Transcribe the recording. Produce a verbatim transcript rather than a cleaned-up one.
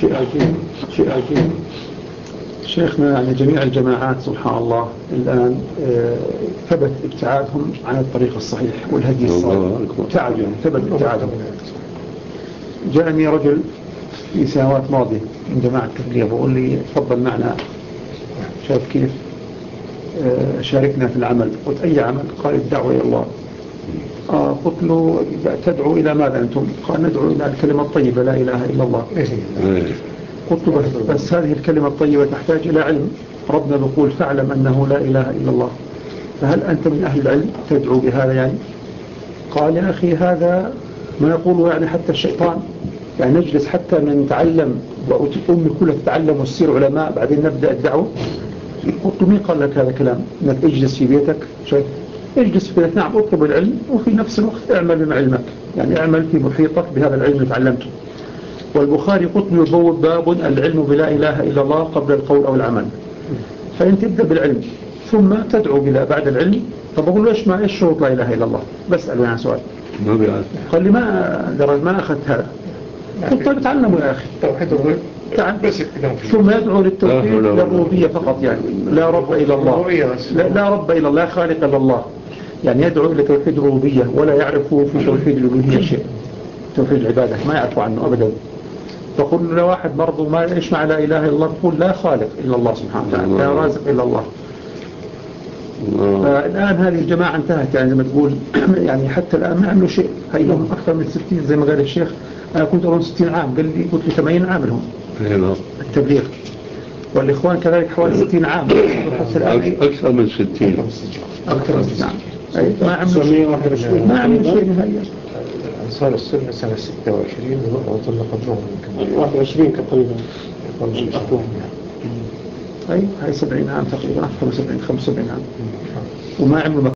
شيء عجيب شيء عجيب شيخنا. يعني جميع الجماعات سبحان الله الآن ثبت ابتعادهم عن الطريق الصحيح والهدي الصالح. ابتعدوا يعني ثبت ابتعادهم. جاءني رجل في سنوات ماضية من جماعة التبليغ بقول لي تفضل معنا، شايف كيف شاركنا في العمل. قلت أي عمل؟ قال الدعوة إلى الله. آه قلت له تدعو إلى ماذا أنتم؟ قال ندعو إلى الكلمة الطيبة لا إله إلا الله. قلت له بس, بس هذه الكلمة الطيبة تحتاج إلى علم. ربنا بيقول فاعلم أنه لا إله إلا الله، فهل أنت من أهل العلم تدعو بهذا يعني؟ قال يا أخي هذا ما يقوله يعني حتى الشيطان، يعني نجلس حتى نتعلم وأمي كلها تتعلم وتصير علماء بعدين نبدأ الدعوة. قلت له مين قال لك هذا الكلام؟ أنك اجلس في بيتك شايف اجلس في بيتك، نعم اطلب العلم وفي نفس الوقت اعمل بما علمك، يعني اعمل في محيطك بهذا العلم اللي تعلمته. والبخاري قلت له يبوب باب العلم بلا إله إلا الله قبل القول أو العمل. فأنت تبدأ بالعلم ثم تدعو بلا بعد العلم. طب أقول له إيش ما إيش شروط لا إله إلا الله؟ بسأله عن سؤال. ما بيعرف. قال لي ما درج ما أخذت هذا. قلت طيب تعلموا يا أخي. توحيد ثم يدعو للتوحيد للربوبية فقط، يعني لا رب إلا الله، لا, لا رب إلا الله، لا خالق إلا الله، يعني يدعو إلى توحيد الربوبية ولا يعرف في توحيد الألوهية شيء. توحيد العبادة ما يعرف عنه أبدا. فقل له واحد برضو ما إيش مع لا إله إلا الله؟ تقول لا خالق إلا الله سبحانه وتعالى، لا رازق إلا الله. فالآن هذه الجماعة انتهت، يعني زي ما تقول يعني حتى الآن ما عملوا شيء. هاي لهم أكثر من ستين زي ما قال الشيخ. أنا كنت لهم ستين عام، قال لي قلت لي ثمانين عام لهم التبليغ، والإخوان كذلك حوالي ستين عام. أكثر من ستين أكثر من ستين عام. ما عملوا شيء ما عملوا شيء نهائيا. أنصار السنة سنة ستة وعشرين وظل قدرهم من واحد وعشرين تقريبا. أي هاي سبعين عام تقريبا، أكثر من سبعين خمسة وسبعين عام وما عملوا